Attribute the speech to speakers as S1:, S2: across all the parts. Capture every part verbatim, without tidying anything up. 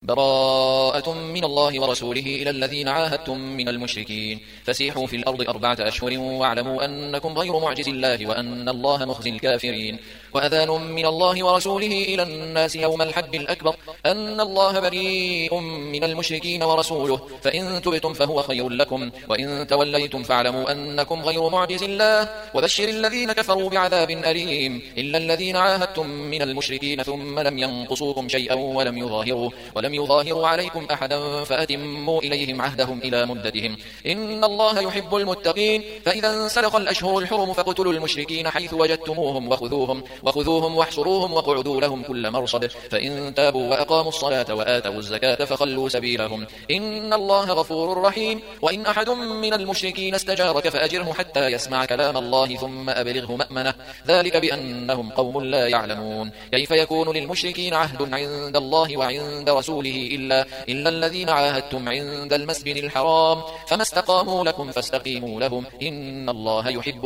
S1: براءة من الله ورسوله إلى الذين عاهدتم من المشركين فسيحوا في الأرض أربعة أشهر واعلموا أنكم غير معجز الله وأن الله مخزي الكافرين. وأذان من الله ورسوله إلى الناس يوم الحج الأكبر أن الله بريء من المشركين ورسوله فإن تبتم فهو خير لكم وإن توليتم فاعلموا أنكم غير معجز الله وبشر الذين كفروا بعذاب أليم إلا الذين عاهدتم من المشركين ثم لم ينقصوكم شيئا ولم يظاهروا ولم يظاهروا عليكم أحدا فأتموا إليهم عهدهم إلى مدتهم إن الله يحب المتقين. فإذا انسلخ الأشهر الحرم فاقتلوا المشركين حيث وجدتموهم وخذوهم وخذوهم واحصروهم وقعدوا لهم كل مرصد فإن تابوا وأقاموا الصلاة وآتوا الزكاة فخلوا سبيلهم إن الله غفور رحيم. وإن أحد من المشركين استجارك فأجره حتى يسمع كلام الله ثم أبلغه مأمنه ذلك بأنهم قوم لا يعلمون. كيف يكون للمشركين عهد عند الله وعند رسوله إلا, إلا الذين عاهدتم عند المسجد الحرام فما استقاموا لكم فاستقيموا لهم إن الله يحب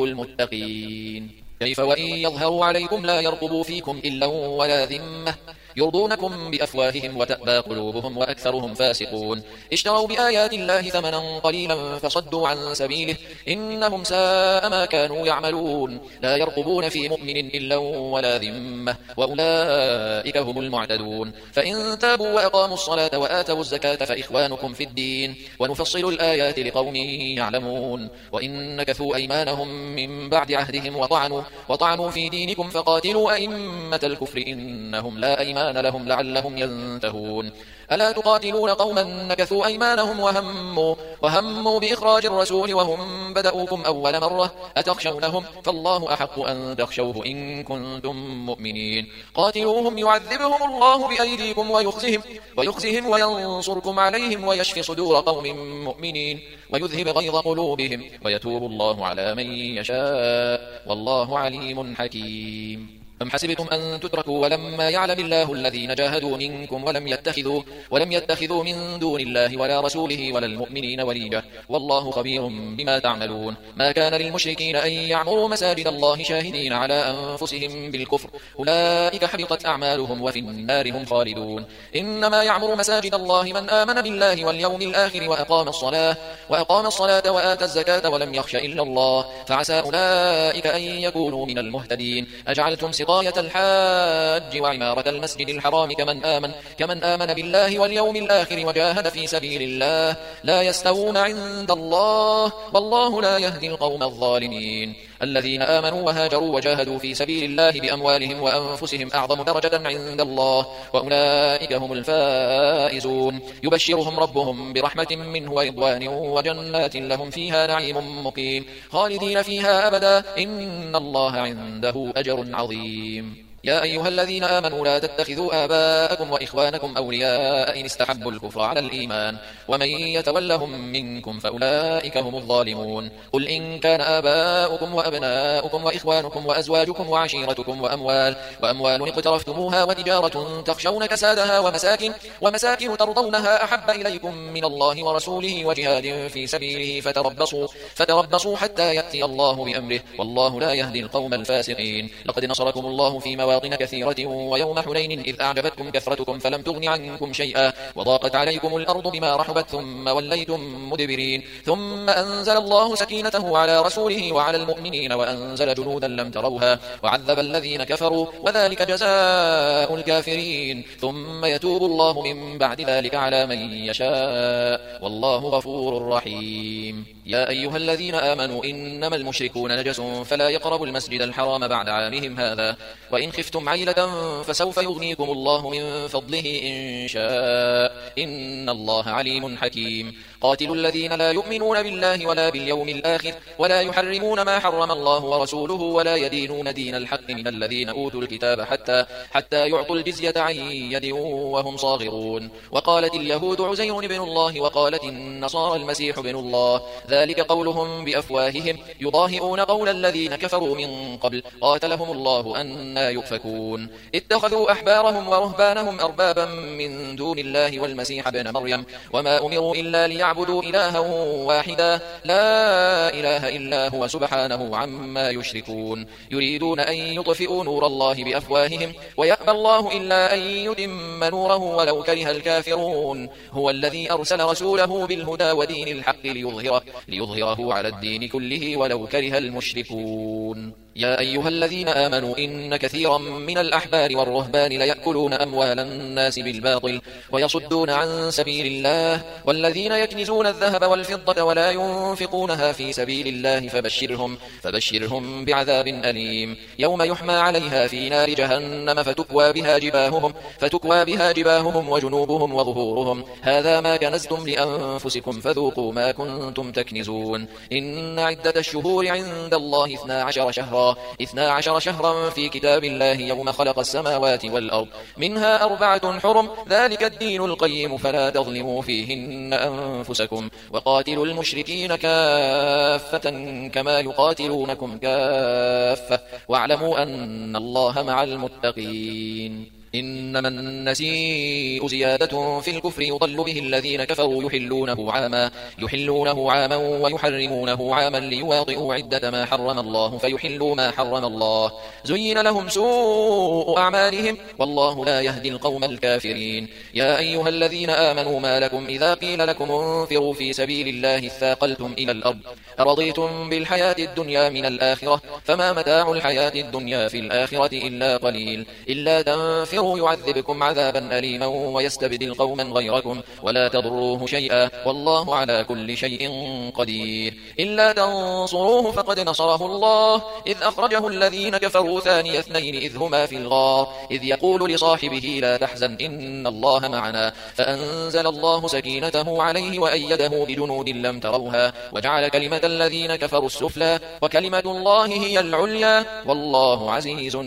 S1: المتقين. كيف وإن يظهروا عليكم لا يرقبوا فيكم إلا ولا ذمة يرضونكم بأفواههم وتأبى قلوبهم وأكثرهم فاسقون. اشتروا بآيات الله ثمنا قليلا فصدوا عن سبيله إنهم ساء ما كانوا يعملون. لا يرقبون في مؤمن إلا ولا ذمة وأولئك هم المعتدون. فإن تابوا وأقاموا الصلاة وآتوا الزكاة فإخوانكم في الدين ونفصل الآيات لقوم يعلمون. وإن نكثوا أيمانهم من بعد عهدهم وطعنوا, وطعنوا في دينكم فقاتلوا أئمة الكفر إنهم لا أيمان لهم لعلهم ينتهون. ألا تقاتلون قوما نكثوا أيمانهم وهموا, وهموا بإخراج الرسول وهم بدأوكم أول مرة أتخشونهم فالله أحق أن تخشوه إن كنتم مؤمنين. قاتلوهم يعذبهم الله بأيديكم ويخزهم, ويخزهم وينصركم عليهم ويشفي صدور قوم مؤمنين ويذهب غيظ قلوبهم ويتوب الله على من يشاء والله عليم حكيم. أم حسبتم أن تتركوا ولما يعلم الله الذين جاهدوا منكم ولم يتخذوا, ولم يتخذوا من دون الله ولا رسوله ولا المؤمنين وليجة والله خبير بما تعملون. ما كان للمشركين أن يعمروا مساجد الله شاهدين على أنفسهم بالكفر أولئك حبطت أعمالهم وفي النار هم خالدون. إنما يعمر مساجد الله من آمن بالله واليوم الآخر وأقام الصلاة, وأقام الصلاة وآتى الزكاة ولم يخش إلا الله فعسى أولئك أن يكونوا من المهتدين. أجعلتم سقاية الحاج وعمارة المسجد الحرام كمن آمن, كمن آمن بالله واليوم الآخر وجاهد في سبيل الله لا يستوون عند الله والله لا يهدي القوم الظالمين. الذين آمنوا وهاجروا وجاهدوا في سبيل الله بأموالهم وأنفسهم أعظم درجة عند الله وأولئك هم الفائزون. يبشرهم ربهم برحمة منه ورضوان وجنات لهم فيها نعيم مقيم خالدين فيها أبدا إن الله عنده أجر عظيم. يا أيها الذين آمنوا لا تتخذوا آباءكم وإخوانكم أولياء إن استحبوا الكفر على الإيمان ومن يتولهم منكم فأولئك هم الظالمون. قل إن كان آباؤكم وأبناؤكم وإخوانكم وأزواجكم وعشيرتكم وأموال, وأموال اقترفتموها وتجارة تخشون كسادها ومساكن, ومساكن ترضونها أحب إليكم من الله ورسوله وجهاد في سبيله فتربصوا, فتربصوا حتى يأتي الله بأمره والله لا يهدي القوم الفاسقين. لقد نصركم الله في مواطن كثيرة ويوم حنين إذ أعجبتكم كثرتكم فلم تغن عنكم شيئا وضاقت عليكم الأرض بما رحبت ثم وليتم مدبرين ثم أنزل الله سكينته على رسوله وعلى المؤمنين وأنزل جنودا لم تروها وعذب الذين كفروا وذلك جزاء الكافرين ثم يتوب الله من بعد ذلك على من يشاء والله غفور رحيم. يا أيها الذين آمنوا إنما المشركون نجس فلا يقربوا المسجد الحرام بعد عامهم هذا وإن خفتم عيلة فسوف يغنيكم الله من فضله إن شاء إن الله عليم حكيم. قاتلوا الذين لا يؤمنون بالله ولا باليوم الآخر ولا يحرمون ما حرم الله ورسوله ولا يدينون دين الحق من الذين أوتوا الكتاب حتى, حتى يعطوا الجزية عن يد وهم صاغرون. وقالت اليهود عزير بن الله وقالت النصارى المسيح بن الله ذلك قولهم بأفواههم يضاهئون قول الذين كفروا من قبل قاتلهم الله أنى يؤفكون. يؤفكون اتخذوا أحبارهم ورهبانهم أربابا من دون الله والمسيح ابن مريم وما أمروا إلا ليعبدوا إلها واحدا لا إله إلا هو سبحانه عما يشركون يريدون أن يطفئوا نور الله بأفواههم ويأبى الله إلا أن يتم نوره ولو كره الكافرون هو الذي أرسل رسوله بالهدى ودين الحق ليظهره, ليظهره على الدين كله ولو كره المشركون يا أيها الذين آمنوا إن كثيرا من الأحبار والرهبان ليأكلون أموال الناس بالباطل ويصدون عن سبيل الله والذين يكنزون الذهب والفضة ولا ينفقونها في سبيل الله فبشرهم, فبشرهم بعذاب أليم يوم يحمى عليها في نار جهنم فتكوى بها جباههم, فتكوى بها جباههم وجنوبهم وظهورهم هذا ما كنزتم لأنفسكم فذوقوا ما كنتم تكنزون إن عدة الشهور عند الله اثنا عشر شهرا اثنا عشر شهرا في كتاب الله يوم خلق السماوات والأرض منها أربعة حرم ذلك الدين القيم فلا تظلموا فيهن أنفسكم وقاتلوا المشركين كافة كما يقاتلونكم كافة واعلموا أن الله مع المتقين إنما النسيء زيادة في الكفر يضل به الذين كفروا يحلونه عاما, يحلونه عاما ويحرمونه عاما ليواطئوا عدة ما حرم الله فيحلوا ما حرم الله زين لهم سوء أعمالهم والله لا يهدي القوم الكافرين يا أيها الذين آمنوا ما لكم إذا قيل لكم انفروا في سبيل الله اثاقلتم إلى الأرض أرضيتم بالحياة الدنيا من الآخرة فما متاع الحياة الدنيا في الآخرة إلا قليل إلا تنفروا يعذبكم عذابا أليما ويستبدل قوما غيركم ولا تضروه شيئا والله على كل شيء قدير إلا تنصروه فقد نصره الله إذ أخرجه الذين كفروا ثاني اثنين إذ هما في الغار إذ يقول لصاحبه لا تحزن إن الله معنا فأنزل الله سكينته عليه وأيده بجنود لم تروها وجعل كلمة الذين كفروا السفلى وكلمة الله هي العليا والله عزيز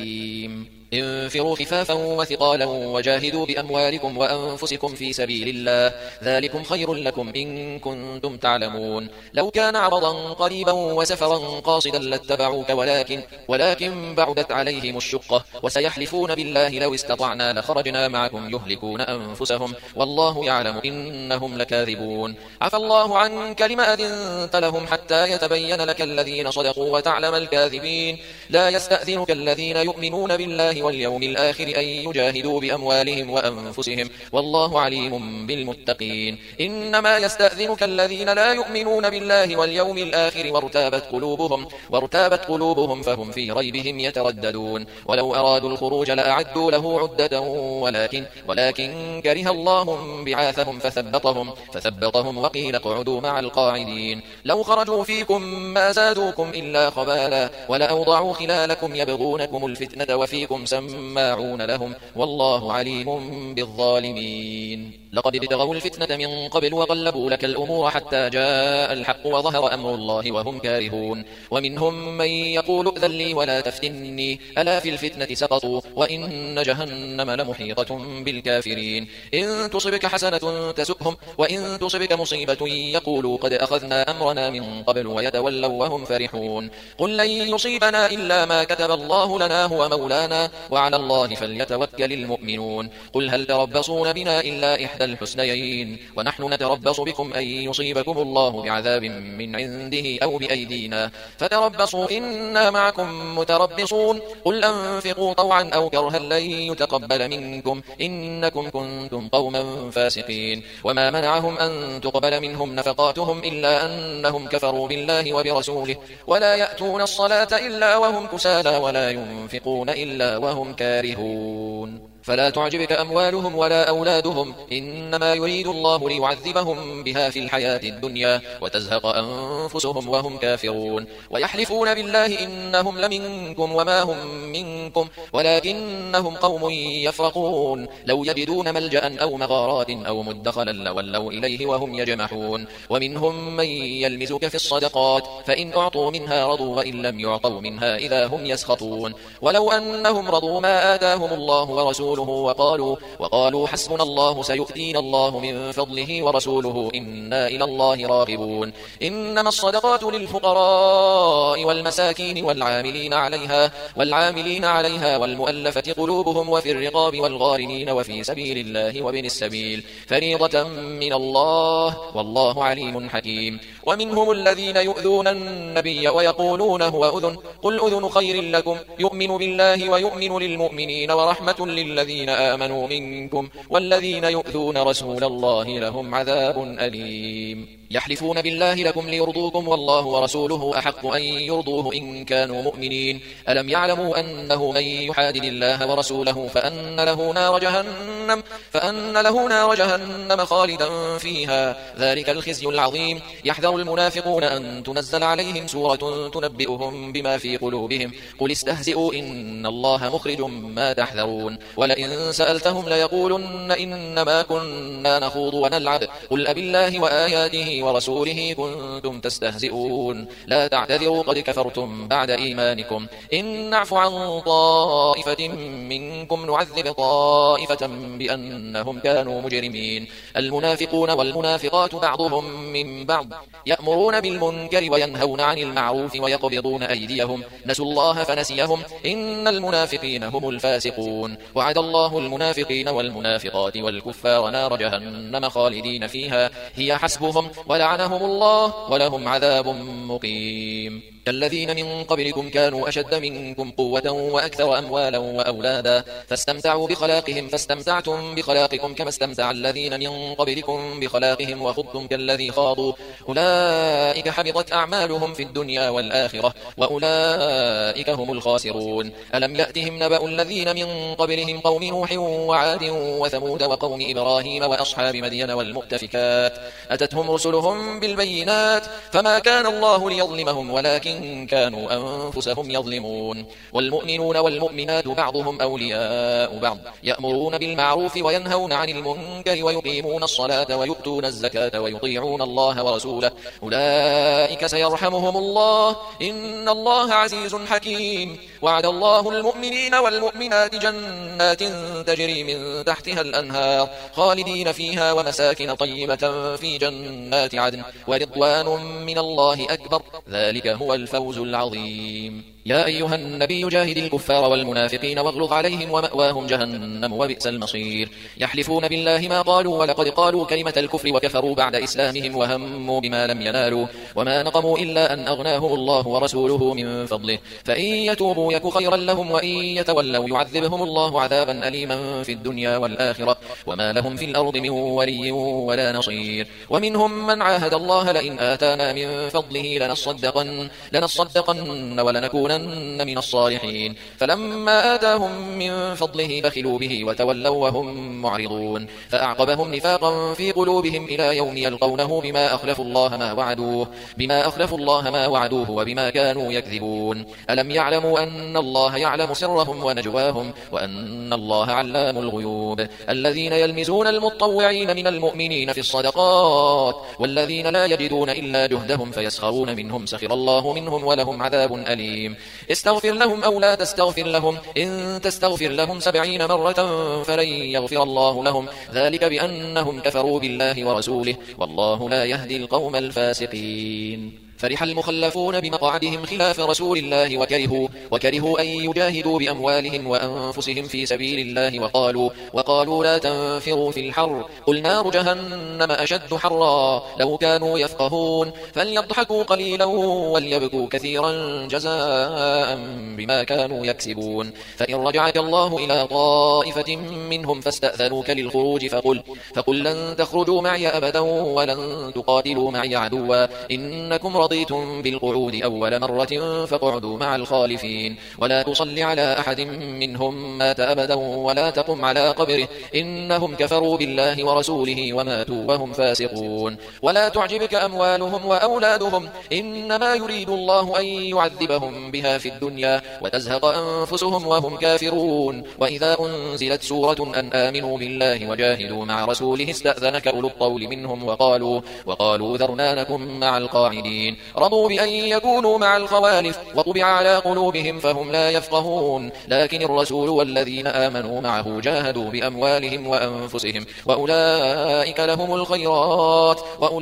S1: حكيم انفروا خفافا وثقالا وجاهدوا بأموالكم وأنفسكم في سبيل الله ذلكم خير لكم إن كنتم تعلمون لو كان عرضا قريبا وسفرا قاصدا لاتبعوك ولكن, ولكن بعدت عليهم الشقة وسيحلفون بالله لو استطعنا لخرجنا معكم يهلكون أنفسهم والله يعلم إنهم لكاذبون عفى الله عنك لما أذنت لهم حتى يتبين لك الذين صدقوا وتعلم الكاذبين لا يستأذنك الذين يؤمنون بالله واليوم الآخر أن يجاهدوا بأموالهم وأنفسهم والله عليم بالمتقين إنما يستأذنك الذين لا يؤمنون بالله واليوم الآخر وارتابت قلوبهم, وارتابت قلوبهم فهم في ريبهم يترددون ولو أرادوا الخروج لأعدوا له عدة ولكن, ولكن كره الله بعاثهم فثبطهم, فثبطهم وقيل اقعدوا مع القاعدين لو خرجوا فيكم ما زادوكم إلا خبالا ولأوضعوا خلالكم يبغونكم الفتنة وفيكم سماعون لهم والله عليم بالظالمين لقد ابتغوا الفتنة من قبل وقلبوا لك الأمور حتى جاء الحق وظهر أمر الله وهم كارهون ومنهم من يقول ائذن لي ولا تفتني ألا في الفتنة سقطوا وإن جهنم لمحيطة بالكافرين إن تصبك حسنة تسؤهم وإن تصبك مصيبة يقولوا قد أخذنا أمرنا من قبل ويتولوا وهم فرحون قل لن يصيبنا إلا ما كتب الله لنا هو مولانا وعلى الله فليتوكل المؤمنون قل هل تربصون بنا إلا إحدى الحسنيين ونحن نتربص بكم أن يصيبكم الله بعذاب من عنده أو بأيدينا فتربصوا إنا معكم متربصون قل أنفقوا طوعا أو كرها لن يتقبل منكم إنكم كنتم قوما فاسقين وما منعهم أن تقبل منهم نفقاتهم إلا أنهم كفروا بالله وبرسوله ولا يأتون الصلاة إلا وهم كسالى ولا ينفقون إلا وهم كارهون فلا تعجبك أموالهم ولا أولادهم إنما يريد الله ليعذبهم بها في الحياة الدنيا وتزهق أنفسهم وهم كافرون ويحلفون بالله إنهم لمنكم وما هم منكم ولكنهم قوم يفرقون لو يجدون ملجأ أو مغارات أو مدخلا لولوا إليه وهم يجمحون ومنهم من يلمزك في الصدقات فإن أعطوا منها رضوا وإن لم يعطوا منها إذا هم يسخطون ولو أنهم رضوا ما آتاهم الله ورسوله ورسوله وقالوا, وقالوا حسبنا الله سيؤتينا الله من فضله ورسوله إنا إلى الله راغبون. إنما الصدقات للفقراء والمساكين والعاملين عليها, والعاملين عليها والمؤلفة قلوبهم وفي الرقاب والغارمين وفي سبيل الله وابن السبيل فريضة من الله والله عليم حكيم. ومنهم الذين يؤذون النبي ويقولون هو أذن قل أذن خير لكم يؤمن بالله ويؤمن للمؤمنين ورحمة للذين آمنوا منكم والذين يؤذون رسول الله لهم عذاب أليم. يحلفون بالله لكم ليرضوكم والله ورسوله أحق أن يرضوه إن كانوا مؤمنين. ألم يعلموا أنه من يحادد الله ورسوله فأن له نار جهنم, فأن له نار جهنم خالدا فيها ذلك الخزي العظيم. يحذر المنافقون أن تنزل عليهم سورة تنبئهم بما في قلوبهم قل استهزئوا إن الله مخرج ما تحذرون. ولئن سألتهم ليقولن إنما كنا نخوض ونلعب قل أبالله وآياته ورسوله كنتم تستهزئون لا تعتذروا قد كفرتم بعد إيمانكم إن نعفو عن طائفة منكم نعذب طائفة بأنهم كانوا مجرمين. المنافقون والمنافقات بعضهم من بعض يأمرون بالمنكر وينهون عن المعروف ويقبضون أيديهم نسوا الله فنسيهم إن المنافقين هم الفاسقون. وعد الله المنافقين والمنافقات والكفار نار جهنم خالدين فيها هي حسبهم ولعنهم الله ولهم عذاب مقيم. كالذين من قبلكم كانوا أشد منكم قوة وأكثر أموالا وأولادا فاستمتعوا بخلاقهم فاستمتعتم بخلاقكم كما استمتع الذين من قبلكم بخلاقهم وخضتم كالذي خاضوا أولئك حبطت أعمالهم في الدنيا والآخرة وأولئك هم الخاسرون. ألم يأتهم نبأ الذين من قبلهم قوم نوح وعاد وثمود وقوم إبراهيم وأصحاب مدين والمؤتفكات أتتهم رسلهم بالبينات فما كان الله ليظلمهم ولكن كانوا أنفسهم يظلمون. والمؤمنون والمؤمنات بعضهم أولياء بعض يأمرون بالمعروف وينهون عن المنكر ويقيمون الصلاة ويؤتون الزكاة ويطيعون الله ورسوله أولئك سيرحمهم الله إن الله عزيز حكيم. وعد الله المؤمنين والمؤمنات جنات تجري من تحتها الأنهار خالدين فيها ومساكن طيبة في جنات عدن ورضوان من الله أكبر ذلك هو الفوز العظيم. يا أيها النبي جاهد الكفار والمنافقين واغلظ عليهم ومأواهم جهنم وبئس المصير. يحلفون بالله ما قالوا ولقد قالوا كلمة الكفر وكفروا بعد إسلامهم وهموا بما لم ينالوا وما نقموا إلا أن أغناهم الله ورسوله من فضله فإن يتوبوا يك خيرا لهم وإن يتولوا يعذبهم الله عذابا أليما في الدنيا والآخرة وما لهم في الأرض من ولي ولا نصير. ومنهم من عاهد الله لئن آتانا من فضله لنصدقن, لنصدقن ولنكون من الصالحين فلما آتاهم من فضله بخلوا به وتولوا وهم معرضون فأعقبهم نفاقا في قلوبهم إلى يوم يلقونه بما أخلفوا الله ما وعدوه بما أخلفوا الله ما وعدوه وبما كانوا يكذبون. ألم يعلموا أن الله يعلم سرهم ونجواهم وأن الله علام الغيوب. الذين يلمزون المطوعين من المؤمنين في الصدقات والذين لا يجدون إلا جهدهم فيسخرون منهم سخر الله منهم ولهم عذاب أليم. استغفر لهم أو لا تستغفر لهم إن تستغفر لهم سبعين مرة فلن يغفر الله لهم ذلك بأنهم كفروا بالله ورسوله والله لا يهدي القوم الفاسقين. فرح المخلفون بمقعدهم خلاف رسول الله وكرهوا, وكرهوا أن يجاهدوا بأموالهم وأنفسهم في سبيل الله وقالوا, وقالوا لا تنفروا في الحر قل نار جهنم أشد حرا لو كانوا يفقهون فليضحكوا قليلا وليبكوا كثيرا جزاء بما كانوا يكسبون. فإن رجعك الله إلى طائفة منهم فاستأذنوك للخروج فقل, فقل لن تخرجوا معي أبدا ولن تقاتلوا معي عدوا إنكم رضيتم بالقعود أول مرة فاقعدوا مع الخالفين ولا تصل على أحد منهم مات أبدا ولا تقم على قبره إنهم كفروا بالله ورسوله وماتوا وهم فاسقون. ولا تعجبك أموالهم وأولادهم إنما يريد الله أن يعذبهم بها في الدنيا وتزهق أنفسهم وهم كافرون. وإذا أنزلت سورة أن آمنوا بالله وجاهدوا مع رسوله استأذنك أولو الطول منهم وقالوا, وقالوا ذرنا نكن مع القاعدين رضوا بأن يكونوا مع الخوالف وطبع على قلوبهم فهم لا يفقهون لكن الرسول والذين آمنوا معه جاهدوا بأموالهم وأنفسهم وأولئك لهم الخيرات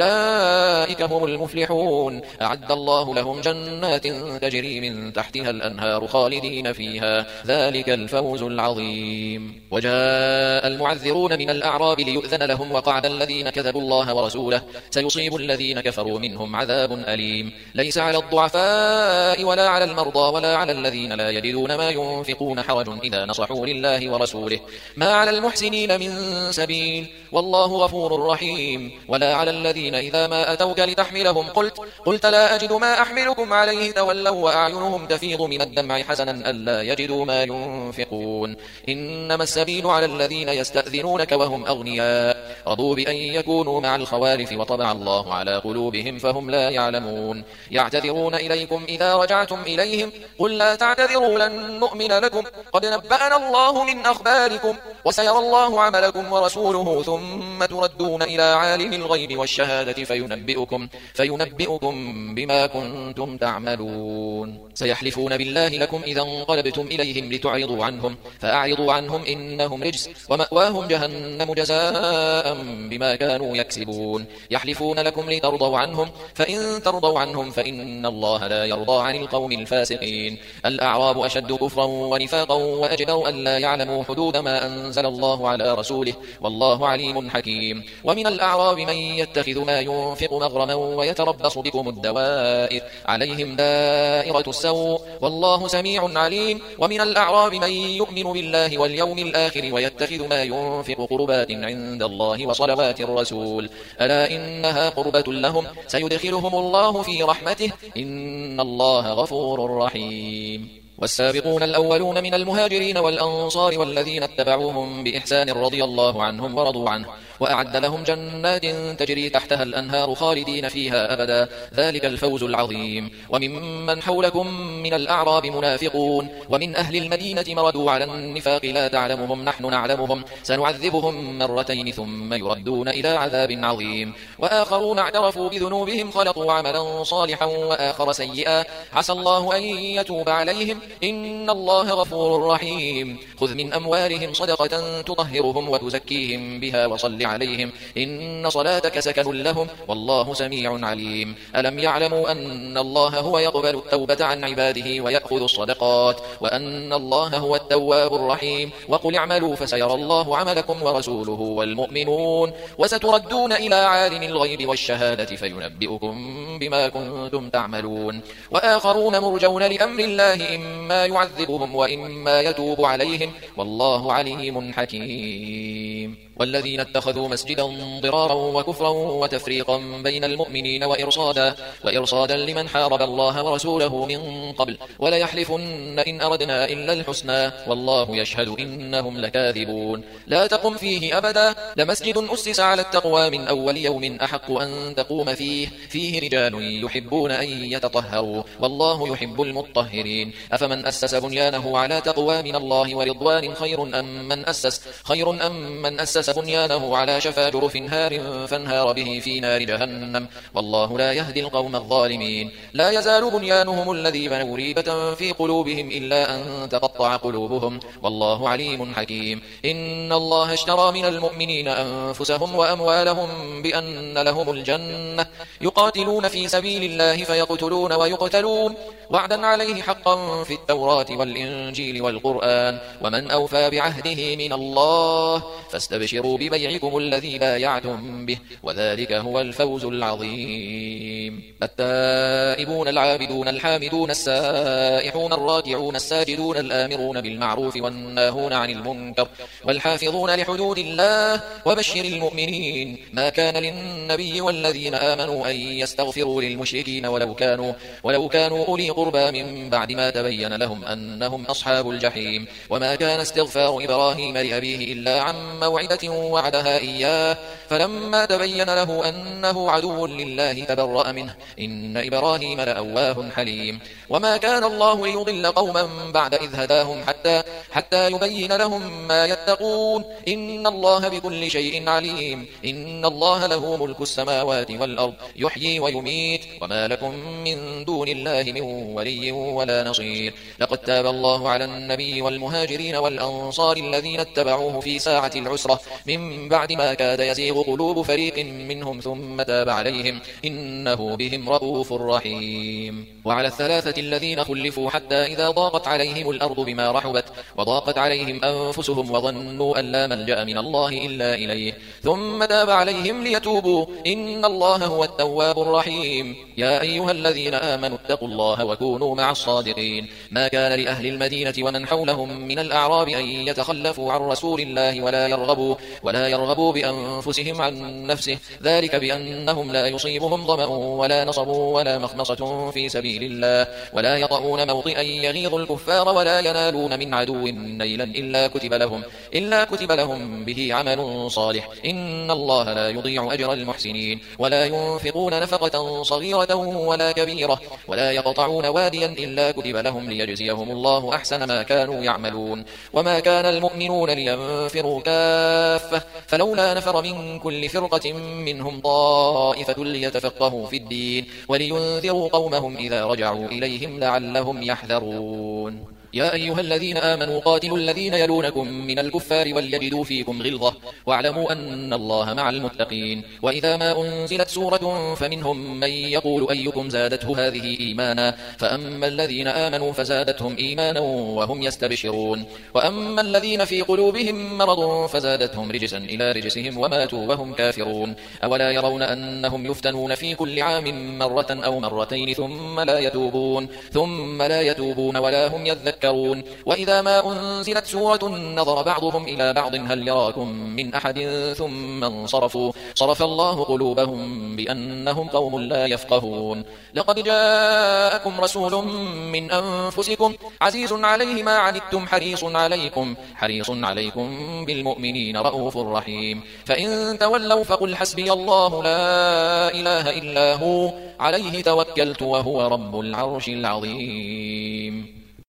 S1: وأولئك هم المفلحون أعد الله لهم جنات تجري من تحتها الأنهار خالدين فيها ذلك الفوز العظيم. وجاء المعذرون من الأعراب ليؤذن لهم وقعد الذين كذبوا الله ورسوله سيصيب الذين كفروا منهم عذاب أليم. ليس على الضعفاء ولا على المرضى ولا على الذين لا يجدون ما ينفقون حرج إذا نصحوا لله ورسوله ما على المحسنين من سبيل والله غفور رحيم. ولا على الذين إذا ما أتوك لتحملهم قلت قلت لا أجد ما أحملكم عليه تولوا وأعينهم تفيض من الدمع حزنا ألا يجدوا ما ينفقون إنما السبيل على الذين يستأذنونك وهم أغنياء رضوا بأن يكونوا مع الخوالف وطبع الله على قلوبهم فهم لا يعلمون. يعتذرون إليكم إذا رجعتم إليهم قل لا تعتذروا لن نؤمن لكم قد نبأنا الله من أخباركم وسيرى الله عملكم ورسوله ثم تردون إلى عالم الغيب والشهادة فينبئكم, فينبئكم بما كنتم تعملون. سيحلفون بالله لكم إذا انقلبتم إليهم لتعرضوا عنهم فأعرضوا عنهم إنهم رجس ومأواهم جهنم جزاء بما كانوا يكسبون. يحلفون لكم لترضوا عنهم فإن ترضوا عنهم فإن الله لا يرضى عن القوم الفاسقين. الأعراب أشد كفرا ونفاقا وأجدر أن لا يعلموا حدود ما أنزل الله على رسوله والله عليم حكيم. ومن الأعراب من يتخذ ما ينفق مغرما ويتربص بكم الدوائر عليهم دائرة السوء والله سميع عليم. ومن الأعراب من يؤمن بالله واليوم الآخر ويتخذ ما ينفق قربات عند الله وصلوات الرسول ألا إنها قربة لهم سيدخلهم الله في رحمته إن الله غفور رحيم. والسابقون الأولون من المهاجرين والأنصار والذين اتبعوهم بإحسان رضي الله عنهم ورضوا عنه وأعد لهم جنات تجري تحتها الأنهار خالدين فيها أبدا ذلك الفوز العظيم. وممن حولكم من الأعراب منافقون ومن أهل المدينة مردوا على النفاق لا تعلمهم نحن نعلمهم سنعذبهم مرتين ثم يردون إلى عذاب عظيم. وآخرون اعترفوا بذنوبهم خلطوا عملا صالحا وآخر سيئا عسى الله أن يتوب عليهم إن الله غفور رحيم. خذ من أموالهم صدقة تطهرهم وتزكيهم بها وصل عليهم إن صلاتك سكن لهم والله سميع عليم. ألم يعلموا أن الله هو يقبل التوبة عن عباده ويأخذ الصدقات وأن الله هو التواب الرحيم. وقل اعملوا فسيرى الله عملكم ورسوله والمؤمنون وستردون إلى عالم الغيب والشهادة فينبئكم بما كنتم تعملون. وآخرون مرجون لأمر الله إما يعذبهم وإما يتوب عليهم والله عليم حكيم. والذين اتخذوا مسجدا ضرارا وكفرا وتفريقا بين المؤمنين وإرصادا, وإرصادا لمن حارب الله ورسوله من قبل وليحلفن إن أردنا إلا الحسنى والله يشهد إنهم لكاذبون. لا تقم فيه أبدا لمسجد أسس على التقوى من أول يوم أحق أن تقوم فيه فيه رجال يحبون أن يتطهروا والله يحب المطهرين. أفمن أسس بنيانه على تقوى من الله ورضوان خير أم من أسس, خير أم من أسس بنيانه على شفا جرف هار فانهار به في نار جهنم والله لا يهدي القوم الظالمين. لا يزال بنيانهم الذي بنوا ريبة في قلوبهم إلا أن تقطع قلوبهم والله عليم حكيم. إن الله اشترى من المؤمنين أنفسهم وأموالهم بأن لهم الجنة يقاتلون في سبيل الله فيقتلون ويقتلون وعدا عليه حقا في التوراة والإنجيل والقرآن ومن أوفى بعهده من الله فاستبشروا ببيعكم الذي بايعتم به وذلك هو الفوز العظيم. التائبون العابدون الحامدون السائحون الراكعون الساجدون الآمرون بالمعروف والناهون عن المنكر والحافظون لحدود الله وبشر المؤمنين. ما كان للنبي والذين آمنوا أن يستغفروا للمشركين ولو كانوا, ولو كانوا أولي قربى من بعد ما تبين لهم أنهم أصحاب الجحيم. وما كان استغفار إبراهيم لأبيه إلا عن موعدة وعدها إياه فلما تبين له أنه عدو لله تبرأ منه إن إبراهيم لأواه حليم وما كان الله ليضل قوما بعد إذ هداهم حتى, حتى يبين لهم ما يتقون إن الله بكل شيء عليم إن الله له ملك السماوات والأرض يحيي ويميت وما لكم من دون الله من ولي ولا نصير لقد تاب الله على النبي والمهاجرين والأنصار الذين اتبعوه في ساعة العسرة من بعد ما كاد يزيغ قلوب فريق منهم ثم تاب عليهم إنه بهم رؤوف رحيم وعلى الثلاثة الذين خلفوا حتى إذا ضاقت عليهم الأرض بما رحبت وضاقت عليهم أنفسهم وظنوا أن لا ملجأ من الله إلا إليه ثم تاب عليهم ليتوبوا إن الله هو التواب الرحيم يا أيها الذين آمنوا اتقوا الله وكونوا مع الصادقين ما كان لأهل المدينة ومن حولهم من الأعراب أن يتخلفوا عن رسول الله ولا يرغبوا, ولا يرغبوا بأنفسهم عن نفسه ذلك بأنهم لا يصيبهم ظمأ ولا نصب ولا مخمصة في سبيل الله ولا يطؤون موطئا يغيظ الكفار ولا ينالون من عدو نيلا إلا كتب لهم, إلا كتب لهم به عمل صالح إن الله لا يضيع أجر المحسنين ولا ينفقون نفقة صغيرة ولا كبيرة ولا يقطعون واديا إلا كتب لهم ليجزيهم الله أحسن ما كانوا يعملون وما كان المؤمنون لينفروا كافة فلولا نفر من كل فرقة منهم طائفة ليتفقهوا في الدين ولينذروا قومهم إذا رجعوا إليهم لعلهم يحذرون يا أيها الذين آمنوا قاتلوا الذين يلونكم من الكفار وليجدوا فيكم غلظة واعلموا أن الله مع المتقين وإذا ما أنزلت سورة فمنهم من يقول أيكم زادته هذه إيمانا فأما الذين آمنوا فزادتهم إيمانا وهم يستبشرون وأما الذين في قلوبهم مرض فزادتهم رجسا إلى رجسهم وماتوا وهم كافرون أولا يرون أنهم يفتنون في كل عام مرة أو مرتين ثم لا يتوبون, ثم لا يتوبون ولا هم يذكرون وإذا ما أنزلت سورة نظر بعضهم إلى بعض هل يراكم من أحد ثم انصرفوا صرف الله قلوبهم بأنهم قوم لا يفقهون لقد جاءكم رسول من أنفسكم عزيز عليه ما عنتم حريص عليكم, حريص عليكم بالمؤمنين رؤوف رحيم فإن تولوا فقل حسبي الله لا إله إلا هو عليه توكلت وهو رب العرش العظيم